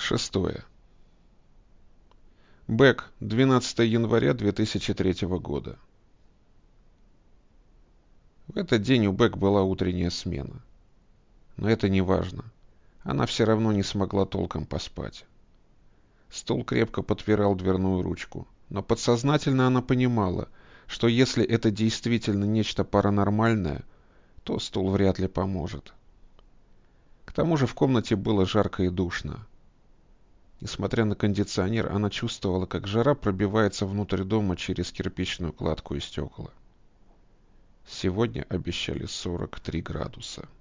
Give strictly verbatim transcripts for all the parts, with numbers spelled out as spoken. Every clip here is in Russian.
Шестое. Бэк, двенадцатое января две тысячи третьего года. В этот день у Бэк была утренняя смена. Но это не важно. Она все равно не смогла толком поспать. Стул крепко подпирал дверную ручку, но подсознательно она понимала, что если это действительно нечто паранормальное, то стул вряд ли поможет. К тому же в комнате было жарко и душно. Несмотря на кондиционер, она чувствовала, как жара пробивается внутрь дома через кирпичную кладку и стекла. Сегодня обещали сорок три градуса.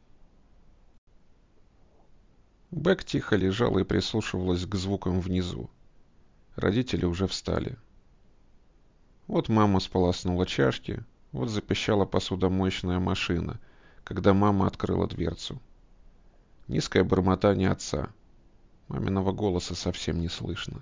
Бэк тихо лежала и прислушивалась к звукам внизу. Родители уже встали. Вот мама сполоснула чашки, вот запищала посудомоечная машина, когда мама открыла дверцу. Низкое бормотание отца. Маминого голоса совсем не слышно.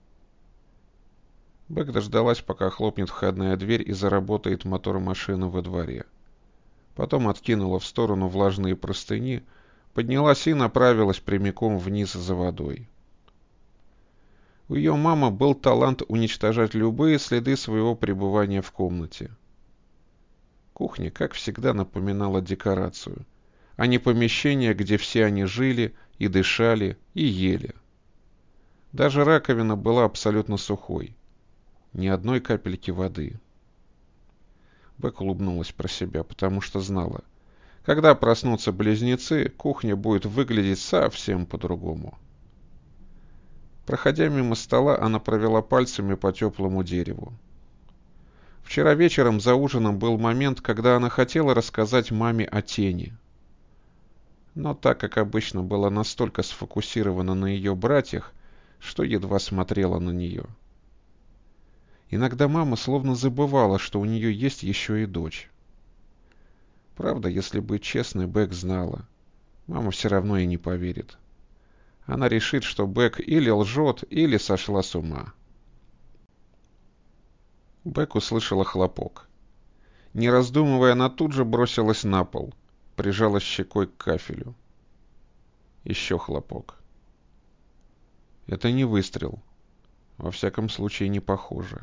Бэк дождалась, пока хлопнет входная дверь и заработает мотор машины во дворе. Потом откинула в сторону влажные простыни, поднялась и направилась прямиком вниз за водой. У ее мамы был талант уничтожать любые следы своего пребывания в комнате. Кухня, как всегда, напоминала декорацию, а не помещение, где все они жили и дышали и ели. Даже раковина была абсолютно сухой. Ни одной капельки воды. Бэк улыбнулась про себя, потому что знала, когда проснутся близнецы, кухня будет выглядеть совсем по-другому. Проходя мимо стола, она провела пальцами по теплому дереву. Вчера вечером за ужином был момент, когда она хотела рассказать маме о тени. Но так как обычно была настолько сфокусирована на ее братьях, что едва смотрела на нее. Иногда мама словно забывала, что у нее есть еще и дочь. Правда, если быть честной, Бэк знала. Мама все равно ей не поверит. Она решит, что Бэк или лжет, или сошла с ума. Бэк услышала хлопок. Не раздумывая, она тут же бросилась на пол, прижалась щекой к кафелю. Еще хлопок. Это не выстрел. Во всяком случае, не похоже.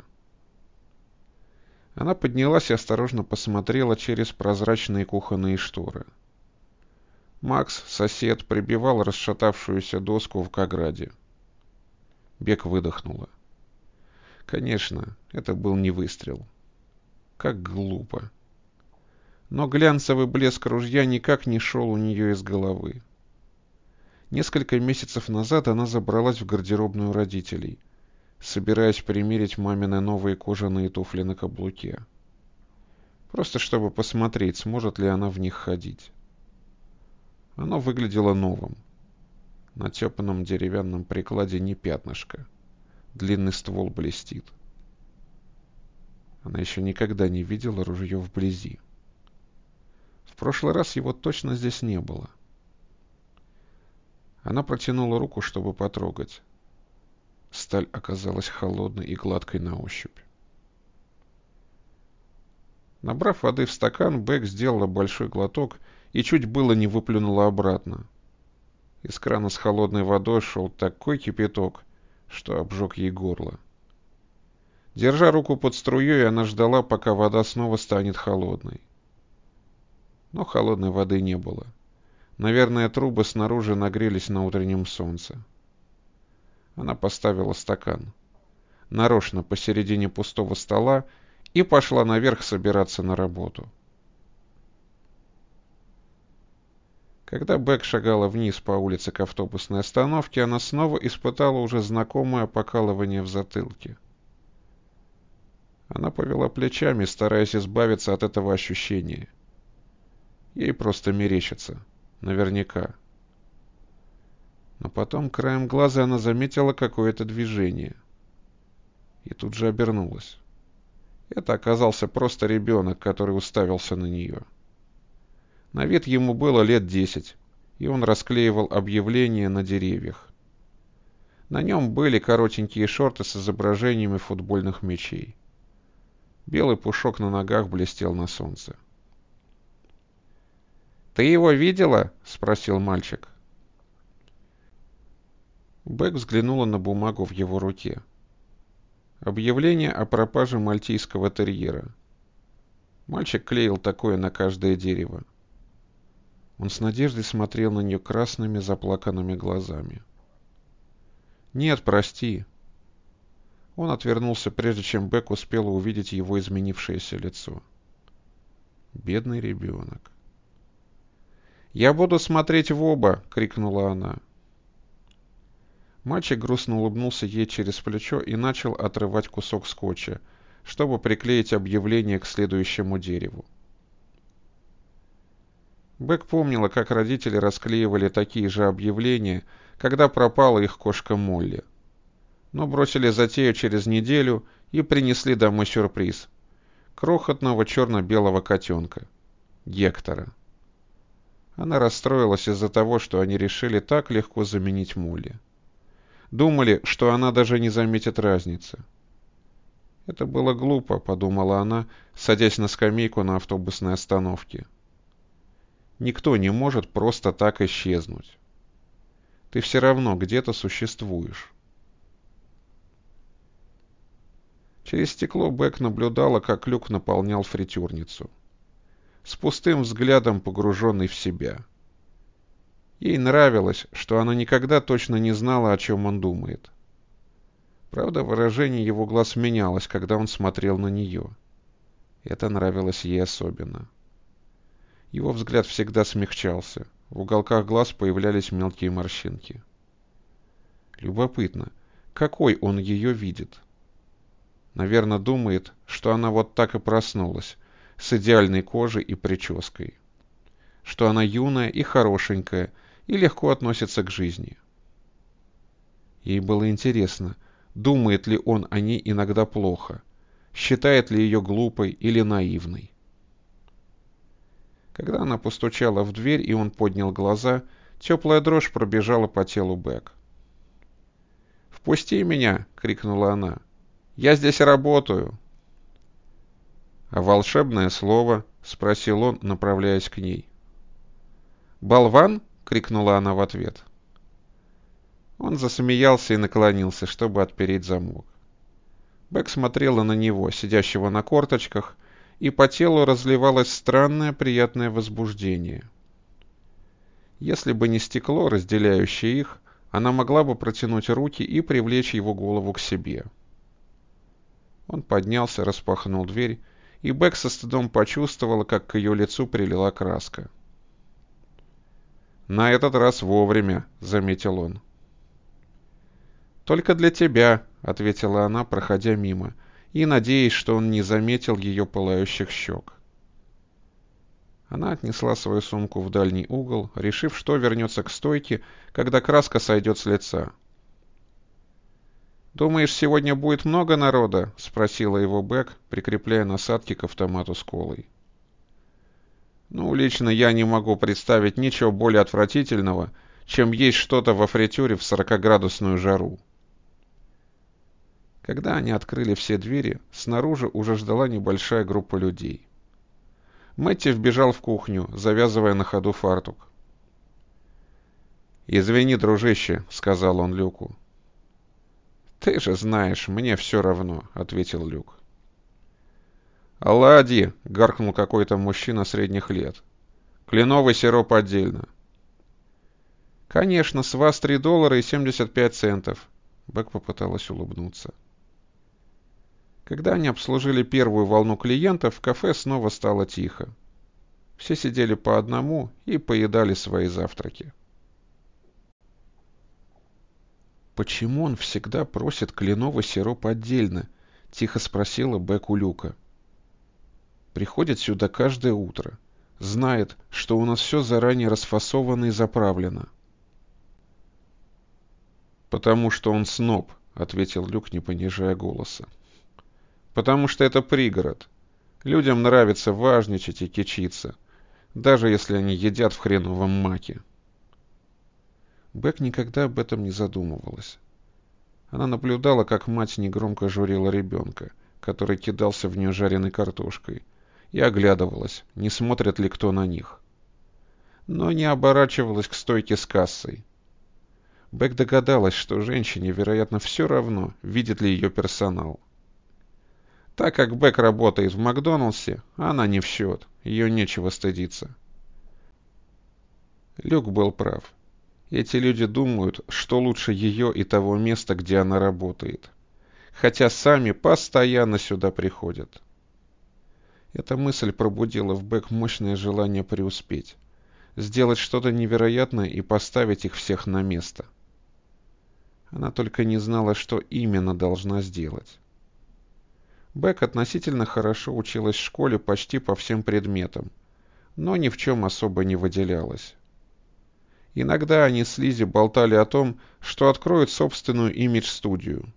Она поднялась и осторожно посмотрела через прозрачные кухонные шторы. Макс, сосед, прибивал расшатавшуюся доску в ограде. Бэк выдохнула. Конечно, это был не выстрел. Как глупо. Но глянцевый блеск ружья никак не шел у нее из головы. Несколько месяцев назад она забралась в гардеробную родителей, собираясь примерить мамины новые кожаные туфли на каблуке. Просто чтобы посмотреть, сможет ли она в них ходить. Оно выглядело новым. На тепленном деревянном прикладе не пятнышко. Длинный ствол блестит. Она еще никогда не видела ружье вблизи. В прошлый раз его точно здесь не было. Она протянула руку, чтобы потрогать. Сталь оказалась холодной и гладкой на ощупь. Набрав воды в стакан, Бэк сделала большой глоток и чуть было не выплюнула обратно. Из крана с холодной водой шел такой кипяток, что обжег ей горло. Держа руку под струей, она ждала, пока вода снова станет холодной. Но холодной воды не было. Наверное, трубы снаружи нагрелись на утреннем солнце. Она поставила стакан. Нарочно посередине пустого стола и пошла наверх собираться на работу. Когда Бэк шагала вниз по улице к автобусной остановке, она снова испытала уже знакомое покалывание в затылке. Она повела плечами, стараясь избавиться от этого ощущения. Ей просто мерещится. Наверняка. Но потом краем глаза она заметила какое-то движение. И тут же обернулась. Это оказался просто ребенок, который уставился на нее. На вид ему было лет десять, и он расклеивал объявления на деревьях. На нем были коротенькие шорты с изображениями футбольных мячей. Белый пушок на ногах блестел на солнце. «Ты его видела?» — спросил мальчик. Бэк взглянула на бумагу в его руке. Объявление о пропаже мальтийского терьера. Мальчик клеил такое на каждое дерево. Он с надеждой смотрел на нее красными заплаканными глазами. «Нет, прости». Он отвернулся, прежде чем Бэк успела увидеть его изменившееся лицо. Бедный ребенок. «Я буду смотреть в оба!» — крикнула она. Мальчик грустно улыбнулся ей через плечо и начал отрывать кусок скотча, чтобы приклеить объявление к следующему дереву. Бэк помнила, как родители расклеивали такие же объявления, когда пропала их кошка Молли. Но бросили затею через неделю и принесли домой сюрприз — крохотного черно-белого котенка — Гектора. Она расстроилась из-за того, что они решили так легко заменить Молли. Думали, что она даже не заметит разницы. Это было глупо, подумала она, садясь на скамейку на автобусной остановке. Никто не может просто так исчезнуть. Ты все равно где-то существуешь. Через стекло Бэк наблюдала, как Люк наполнял фритюрницу. С пустым взглядом погруженный в себя. Ей нравилось, что она никогда точно не знала, о чем он думает. Правда, выражение его глаз менялось, когда он смотрел на нее. Это нравилось ей особенно. Его взгляд всегда смягчался, в уголках глаз появлялись мелкие морщинки. Любопытно, какой он ее видит? Наверное, думает, что она вот так и проснулась, с идеальной кожей и прической. Что она юная и хорошенькая, и легко относится к жизни. Ей было интересно, думает ли он о ней иногда плохо, считает ли ее глупой или наивной. Когда она постучала в дверь, и он поднял глаза, теплая дрожь пробежала по телу Бэк. «Впусти меня!» — крикнула она. «Я здесь работаю!» «А волшебное слово?» — спросил он, направляясь к ней. «Болван?» — крикнула она в ответ. Он засмеялся и наклонился, чтобы отпереть замок. Бэк смотрела на него, сидящего на корточках, и по телу разливалось странное приятное возбуждение. Если бы не стекло, разделяющее их, она могла бы протянуть руки и привлечь его голову к себе. Он поднялся, распахнул дверь, и Бэк со стыдом почувствовала, как к ее лицу прилила краска. «На этот раз вовремя», — заметил он. «Только для тебя», — ответила она, проходя мимо, и надеясь, что он не заметил ее пылающих щек. Она отнесла свою сумку в дальний угол, решив, что вернется к стойке, когда краска сойдет с лица. «Думаешь, сегодня будет много народа?» — спросила его Бэк, прикрепляя насадки к автомату с колой. «Ну, лично я не могу представить ничего более отвратительного, чем есть что-то во фритюре в сорокаградусную жару». Когда они открыли все двери, снаружи уже ждала небольшая группа людей. Мэтти вбежал в кухню, завязывая на ходу фартук. «Извини, дружище», — сказал он Люку. «Ты же знаешь, мне все равно», — ответил Люк. «Оладьи!» — гаркнул какой-то мужчина средних лет. «Кленовый сироп отдельно». «Конечно, с вас три доллара и семьдесят пять центов», — Бэк попыталась улыбнуться. Когда они обслужили первую волну клиентов, в кафе снова стало тихо. Все сидели по одному и поедали свои завтраки. «Почему он всегда просит кленовый сироп отдельно?» — тихо спросила Бэк у Люка. «Приходит сюда каждое утро. Знает, что у нас все заранее расфасовано и заправлено». «Потому что он сноб», — ответил Люк, не понижая голоса. «Потому что это пригород. Людям нравится важничать и кичиться, даже если они едят в хреновом маке». Бэк никогда об этом не задумывалась. Она наблюдала, как мать негромко журила ребенка, который кидался в нее жареной картошкой, и оглядывалась, не смотрит ли кто на них. Но не оборачивалась к стойке с кассой. Бек догадалась, что женщине, вероятно, все равно, видит ли ее персонал. Так как Бек работает в Макдоналдсе, она не в счет, ее нечего стыдиться. Люк был прав. Эти люди думают, что лучше ее и того места, где она работает. Хотя сами постоянно сюда приходят. Эта мысль пробудила в Бек мощное желание преуспеть, сделать что-то невероятное и поставить их всех на место. Она только не знала, что именно должна сделать. Бек относительно хорошо училась в школе почти по всем предметам, но ни в чем особо не выделялась. Иногда они с Лиззи болтали о том, что откроют собственную имидж-студию.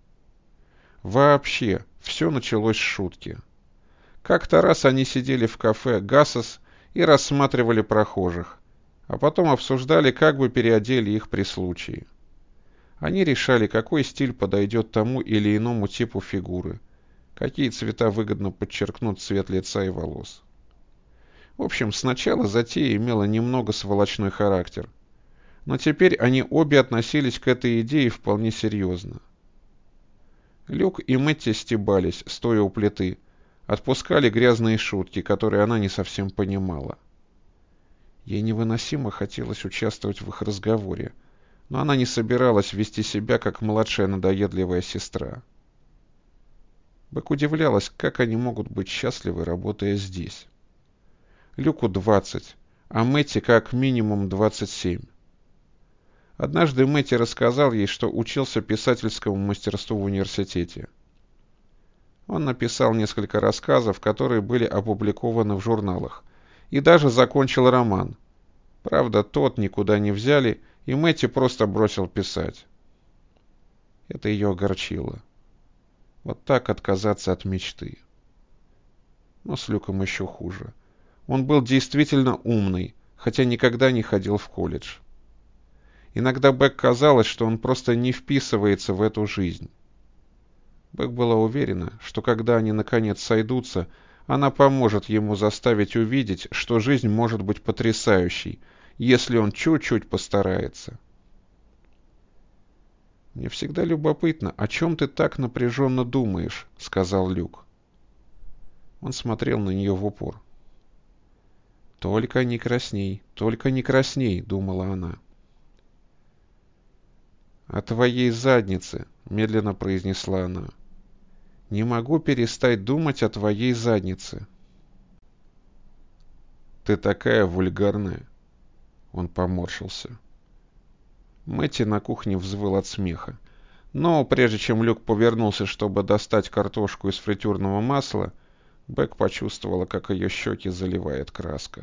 Вообще, все началось с шутки. Как-то раз они сидели в кафе «Гасос» и рассматривали прохожих, а потом обсуждали, как бы переодели их при случае. Они решали, какой стиль подойдет тому или иному типу фигуры, какие цвета выгодно подчеркнут цвет лица и волос. В общем, сначала затея имела немного сволочной характер, но теперь они обе относились к этой идее вполне серьезно. Люк и Мэтти стебались, стоя у плиты, отпускали грязные шутки, которые она не совсем понимала. Ей невыносимо хотелось участвовать в их разговоре, но она не собиралась вести себя, как младшая надоедливая сестра. Бек удивлялась, как они могут быть счастливы, работая здесь. Люку двадцать, а Мэтти как минимум двадцать семь. Однажды Мэтти рассказал ей, что учился писательскому мастерству в университете. Он написал несколько рассказов, которые были опубликованы в журналах, и даже закончил роман. Правда, тот никуда не взяли, и Мэтти просто бросил писать. Это ее огорчило. Вот так отказаться от мечты. Но с Люком еще хуже. Он был действительно умный, хотя никогда не ходил в колледж. Иногда Бек казалось, что он просто не вписывается в эту жизнь. Бек была уверена, что когда они наконец сойдутся, она поможет ему заставить увидеть, что жизнь может быть потрясающей, если он чуть-чуть постарается. «Мне всегда любопытно, о чем ты так напряженно думаешь», — сказал Люк. Он смотрел на нее в упор. «Только не красней, только не красней», — думала она. «О твоей заднице», — медленно произнесла она. «Не могу перестать думать о твоей заднице». «Ты такая вульгарная», — он поморщился. Мэтти на кухне взвыл от смеха. Но прежде чем Люк повернулся, чтобы достать картошку из фритюрного масла, Бек почувствовала, как ее щеки заливает краска.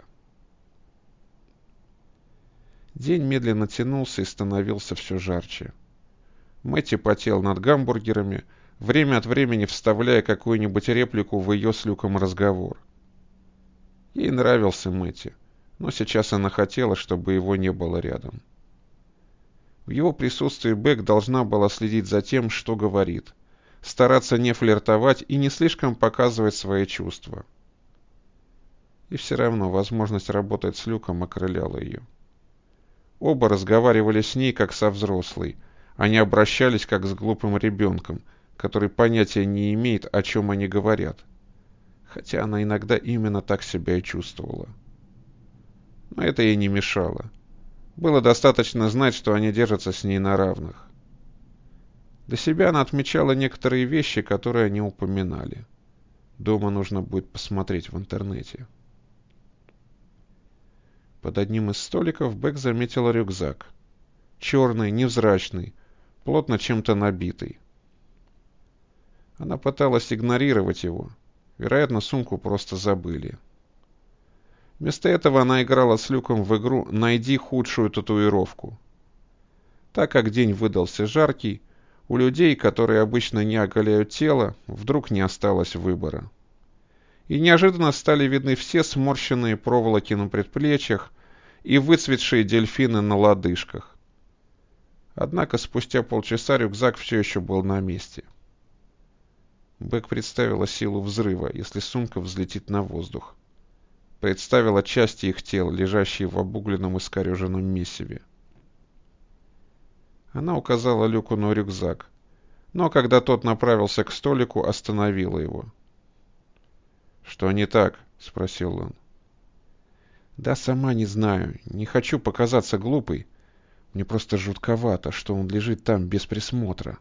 День медленно тянулся и становился все жарче. Мэтти потел над гамбургерами, время от времени вставляя какую-нибудь реплику в ее с Люком разговор. Ей нравился Мэтти, но сейчас она хотела, чтобы его не было рядом. В его присутствии Бек должна была следить за тем, что говорит, стараться не флиртовать и не слишком показывать свои чувства. И все равно возможность работать с Люком окрыляла ее. Оба разговаривали с ней, как со взрослой. Они обращались, как с глупым ребенком, который понятия не имеет, о чем они говорят. Хотя она иногда именно так себя и чувствовала. Но это ей не мешало. Было достаточно знать, что они держатся с ней на равных. Для себя она отмечала некоторые вещи, которые они упоминали. Дома нужно будет посмотреть в интернете. Под одним из столиков Бек заметила рюкзак. Черный, невзрачный, плотно чем-то набитый. Она пыталась игнорировать его. Вероятно, сумку просто забыли. Вместо этого она играла с Люком в игру «Найди худшую татуировку». Так как день выдался жаркий, у людей, которые обычно не оголяют тело, вдруг не осталось выбора. И неожиданно стали видны все сморщенные проволоки на предплечьях и выцветшие дельфины на лодыжках. Однако спустя полчаса рюкзак все еще был на месте. Бек представила силу взрыва, если сумка взлетит на воздух. Представила части их тел, лежащие в обугленном и искореженном месиве. Она указала Люку на рюкзак, но когда тот направился к столику, остановила его. «Что не так?» — спросил он. «Да сама не знаю. Не хочу показаться глупой. Мне просто жутковато, что он лежит там без присмотра».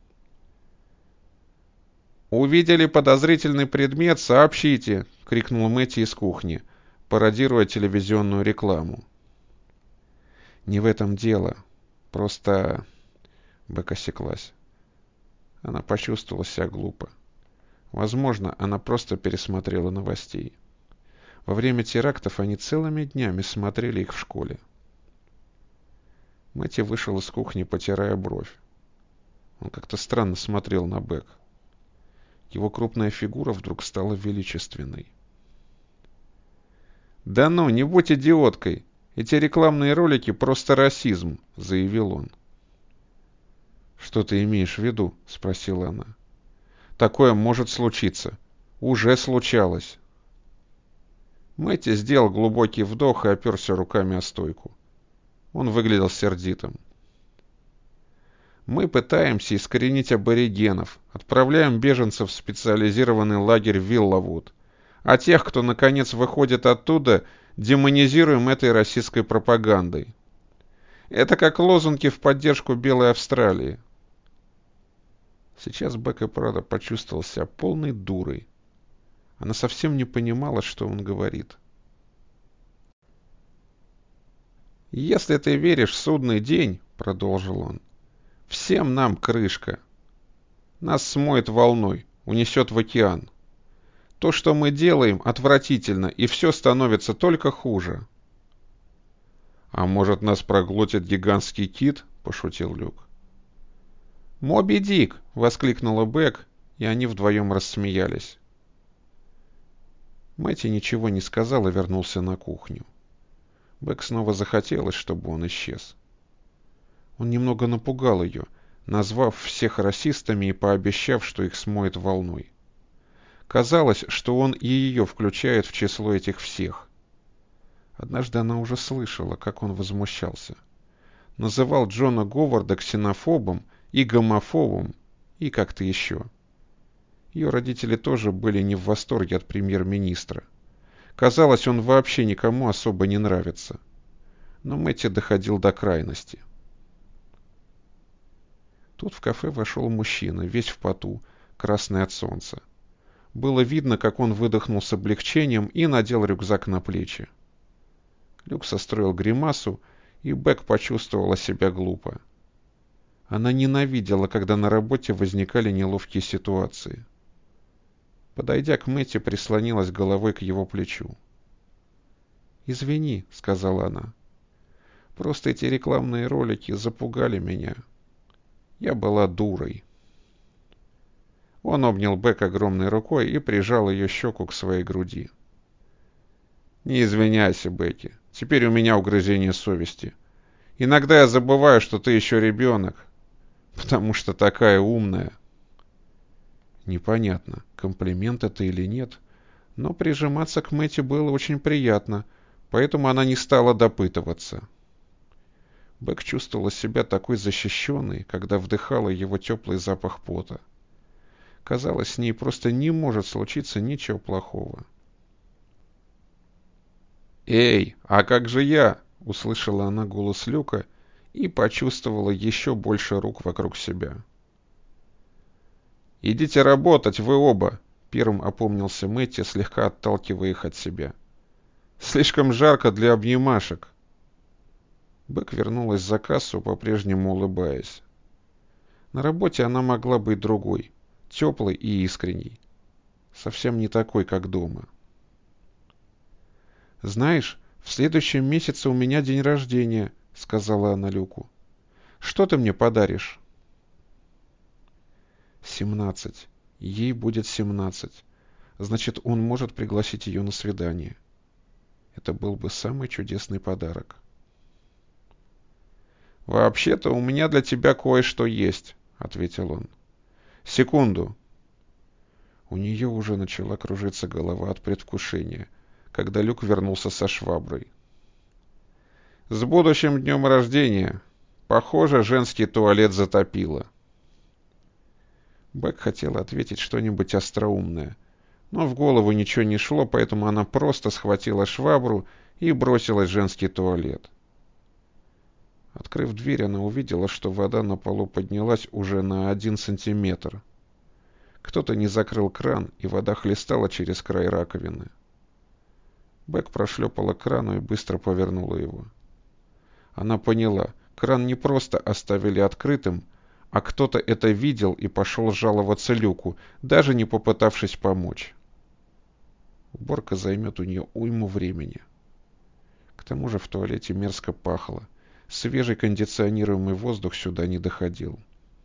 «Увидели подозрительный предмет? Сообщите!» — крикнул Мэтти из кухни, пародируя телевизионную рекламу. «Не в этом дело. Просто...» Бек осеклась. Она почувствовала себя глупо. Возможно, она просто пересмотрела новостей. Во время терактов они целыми днями смотрели их в школе. Мэтти вышел из кухни, потирая бровь. Он как-то странно смотрел на Бек. Его крупная фигура вдруг стала величественной. «Да ну, не будь идиоткой! Эти рекламные ролики просто расизм», — заявил он. «Что ты имеешь в виду?» — спросила она. «Такое может случиться. Уже случалось». Мэтти сделал глубокий вдох и оперся руками о стойку. Он выглядел сердитым. «Мы пытаемся искоренить аборигенов, отправляем беженцев в специализированный лагерь Виллавуд, а тех, кто наконец выходит оттуда, демонизируем этой расистской пропагандой. Это как лозунги в поддержку Белой Австралии». Сейчас Бек и правда почувствовал себя полной дурой. Она совсем не понимала, что он говорит. «Если ты веришь в судный день, — продолжил он, — всем нам крышка. Нас смоет волной, унесет в океан. То, что мы делаем, отвратительно, и все становится только хуже». «А может, нас проглотит гигантский кит?» — пошутил Люк. «Моби Дик!» — воскликнула Бек, и они вдвоем рассмеялись. Мэтти ничего не сказал и вернулся на кухню. Бек снова захотелось, чтобы он исчез. Он немного напугал ее, назвав всех расистами и пообещав, что их смоет волной. Казалось, что он и ее включает в число этих всех. Однажды она уже слышала, как он возмущался. Называл Джона Говарда ксенофобом и гомофобом, и как-то еще. Ее родители тоже были не в восторге от премьер-министра. Казалось, он вообще никому особо не нравится. Но Мэтти доходил до крайности. Тут в кафе вошел мужчина, весь в поту, красный от солнца. Было видно, как он выдохнул с облегчением и надел рюкзак на плечи. Люк состроил гримасу, и Бек почувствовала себя глупо. Она ненавидела, когда на работе возникали неловкие ситуации. Подойдя к Мэтти, прислонилась головой к его плечу. «Извини», — сказала она. «Просто эти рекламные ролики запугали меня. Я была дурой». Он обнял Бек огромной рукой и прижал ее щеку к своей груди. «Не извиняйся, Бекки. Теперь у меня угрызение совести. Иногда я забываю, что ты еще ребенок, потому что такая умная». Непонятно, комплимент это или нет, но прижиматься к Мэтти было очень приятно, поэтому она не стала допытываться. Бек чувствовала себя такой защищенной, когда вдыхала его теплый запах пота. Казалось, с ней просто не может случиться ничего плохого. «Эй, а как же я?» — услышала она голос Люка и почувствовала еще больше рук вокруг себя. «Идите работать, вы оба!» — первым опомнился Мэтти, слегка отталкивая их от себя. «Слишком жарко для обнимашек». Бек вернулась за кассу, по-прежнему улыбаясь. На работе она могла быть другой, теплой и искренней. Совсем не такой, как дома. «Знаешь, в следующем месяце у меня день рождения», — сказала она Люку. «Что ты мне подаришь?» Семнадцать. Ей будет семнадцать. Значит, он может пригласить ее на свидание. Это был бы самый чудесный подарок. «Вообще-то у меня для тебя кое-что есть», — ответил он. «Секунду». У нее уже начала кружиться голова от предвкушения, когда Люк вернулся со шваброй. «С будущим днем рождения!» Похоже, женский туалет затопило. Бек хотела ответить что-нибудь остроумное, но в голову ничего не шло, поэтому она просто схватила швабру и бросилась в женский туалет. Открыв дверь, она увидела, что вода на полу поднялась уже на один сантиметр. Кто-то не закрыл кран, и вода хлестала через край раковины. Бек прошлепала к крану и быстро повернула его. Она поняла, кран не просто оставили открытым, а кто-то это видел и пошел жаловаться Люку, даже не попытавшись помочь. Уборка займет у нее уйму времени. К тому же в туалете мерзко пахло. Свежий кондиционируемый воздух сюда не доходил.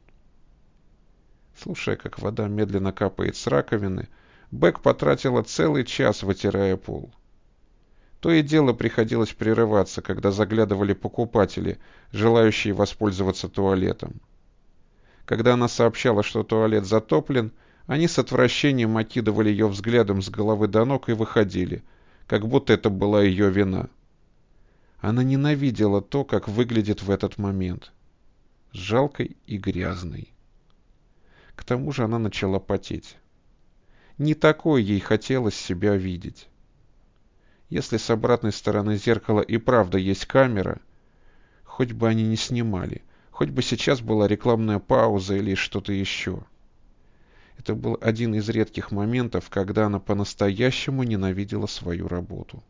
Слушая, как вода медленно капает с раковины, Бек потратила целый час, вытирая пол. То и дело приходилось прерываться, когда заглядывали покупатели, желающие воспользоваться туалетом. Когда она сообщала, что туалет затоплен, они с отвращением окидывали ее взглядом с головы до ног и выходили, как будто это была ее вина. Она ненавидела то, как выглядит в этот момент. Жалкой и грязной. К тому же она начала потеть. Не такой ей хотелось себя видеть. Если с обратной стороны зеркала и правда есть камера, хоть бы они не снимали, хоть бы сейчас была рекламная пауза или что-то еще. Это был один из редких моментов, когда она по-настоящему ненавидела свою работу.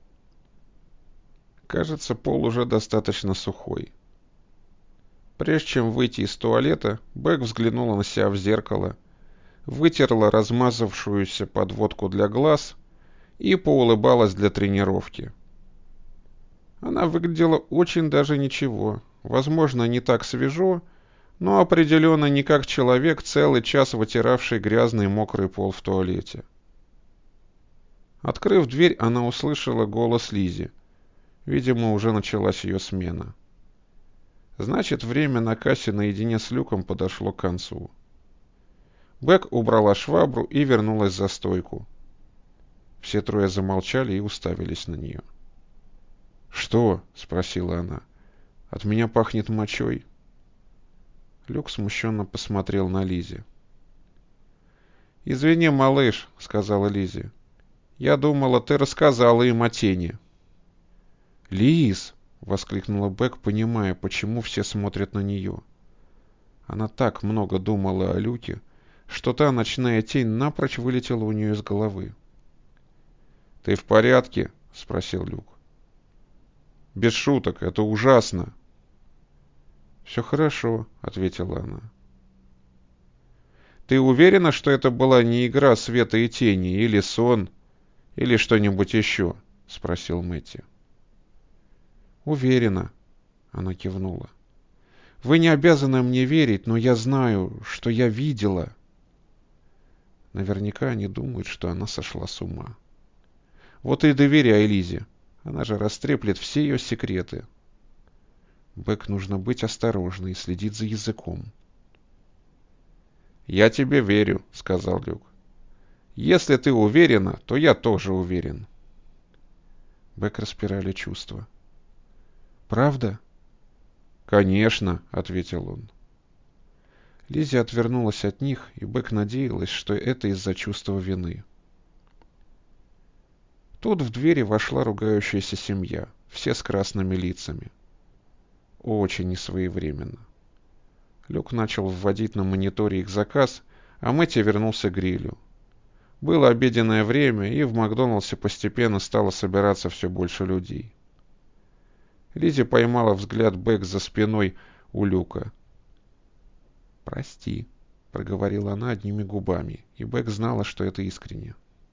Кажется, пол уже достаточно сухой. Прежде чем выйти из туалета, Бек взглянула на себя в зеркало, вытерла размазавшуюся подводку для глаз и поулыбалась для тренировки. Она выглядела очень даже ничего, возможно, не так свежо, но определенно не как человек, целый час вытиравший грязный мокрый пол в туалете. Открыв дверь, она услышала голос Лизи. Видимо, уже началась ее смена. Значит, время на кассе наедине с Люком подошло к концу. Бек убрала швабру и вернулась за стойку. Все трое замолчали и уставились на нее. «Что?» — спросила она. «От меня пахнет мочой». Люк смущенно посмотрел на Лизи. «Извини, малыш», — сказала Лизи. «Я думала, ты рассказала им о тени». «Лиз!» — воскликнула Бек, понимая, почему все смотрят на нее. Она так много думала о Люке, что та ночная тень напрочь вылетела у нее из головы. «Ты в порядке?» — спросил Люк. «Без шуток, это ужасно». «Все хорошо», — ответила она. «Ты уверена, что это была не игра света и тени, или сон, или что-нибудь еще?» — спросил Мэтти. «Уверена», — она кивнула. «Вы не обязаны мне верить, но я знаю, что я видела». Наверняка они думают, что она сошла с ума. Вот и доверяй Лизе. Она же растреплет все ее секреты. Бек нужно быть осторожной и следить за языком. «Я тебе верю», — сказал Люк. «Если ты уверена, то я тоже уверен». Бек распирали чувства. «Правда?» «Конечно», — ответил он. Лиззи отвернулась от них, и Бек надеялась, что это из-за чувства вины. Тут в двери вошла ругающаяся семья, все с красными лицами. Очень несвоевременно. Люк начал вводить на мониторе их заказ, а Мэтти вернулся к грилю. Было обеденное время, и в Макдоналдсе постепенно стало собираться все больше людей. Лиззи поймала взгляд Бек за спиной у Люка. «Прости», — проговорила она одними губами, и Бек знала, что это искренне.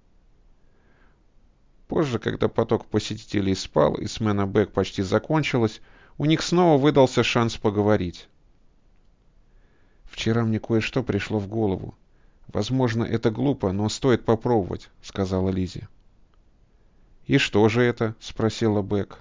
Позже, когда поток посетителей спал и смена Бек почти закончилась, у них снова выдался шанс поговорить. «Вчера мне кое-что пришло в голову. Возможно, это глупо, но стоит попробовать», — сказала Лиззи. «И что же это?» — спросила Бек.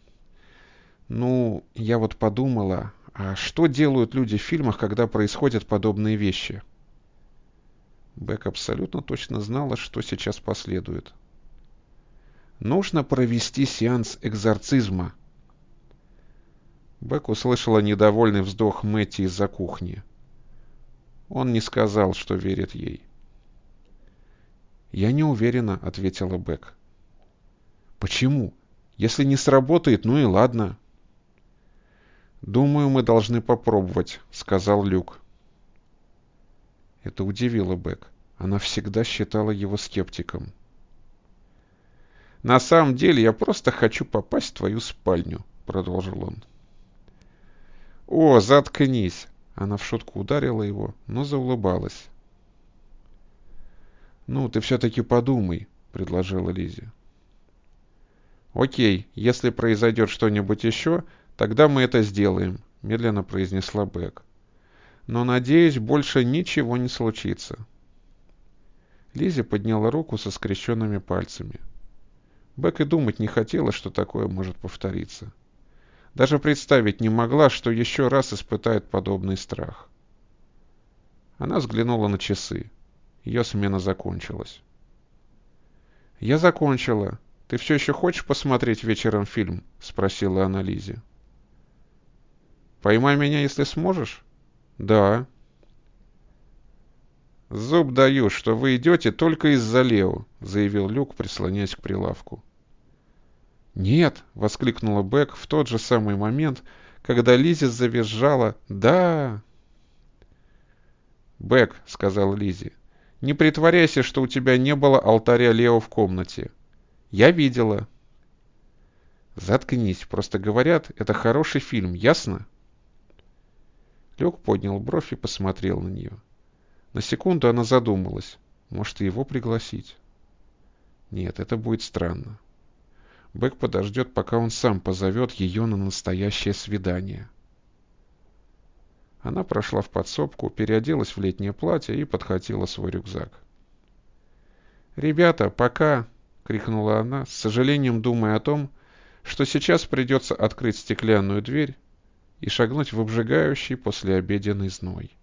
«Ну, я вот подумала, а что делают люди в фильмах, когда происходят подобные вещи?» Бек абсолютно точно знала, что сейчас последует. «Нужно провести сеанс экзорцизма». Бек услышала недовольный вздох Мэтти из-за кухни. Он не сказал, что верит ей. «Я не уверена», — ответила Бек. «Почему? Если не сработает, ну и ладно». «Думаю, мы должны попробовать», — сказал Люк. Это удивило Бек. Она всегда считала его скептиком. «На самом деле я просто хочу попасть в твою спальню», — продолжил он. «О, заткнись!» Она в шутку ударила его, но заулыбалась. «Ну, ты все-таки подумай», — предложила Лиззи. «Окей, если произойдет что-нибудь еще, тогда мы это сделаем», — медленно произнесла Бек. «Но, надеюсь, больше ничего не случится». Лиззи подняла руку со скрещенными пальцами. Бек и думать не хотела, что такое может повториться. Даже представить не могла, что еще раз испытает подобный страх. Она взглянула на часы. Ее смена закончилась. «Я закончила. Ты все еще хочешь посмотреть вечером фильм?» — спросила она Лиззи. «Поймай меня, если сможешь?» «Да». «Зуб даю, что вы идете только из-за Лео», — заявил Люк, прислоняясь к прилавку. «Нет!» — воскликнула Бек в тот же самый момент, когда Лиззи завизжала «Да!». «Бек», — сказал Лиззи, — «не притворяйся, что у тебя не было алтаря Лео в комнате. Я видела». «Заткнись, просто говорят, это хороший фильм, ясно?» Люк поднял бровь и посмотрел на нее. На секунду она задумалась, может, и его пригласить. Нет, это будет странно. Бек подождет, пока он сам позовет ее на настоящее свидание. Она прошла в подсобку, переоделась в летнее платье и подхватила свой рюкзак. «Ребята, пока!» — крикнула она, с сожалением думая о том, что сейчас придется открыть стеклянную дверь и шагнуть в обжигающий послеобеденный зной.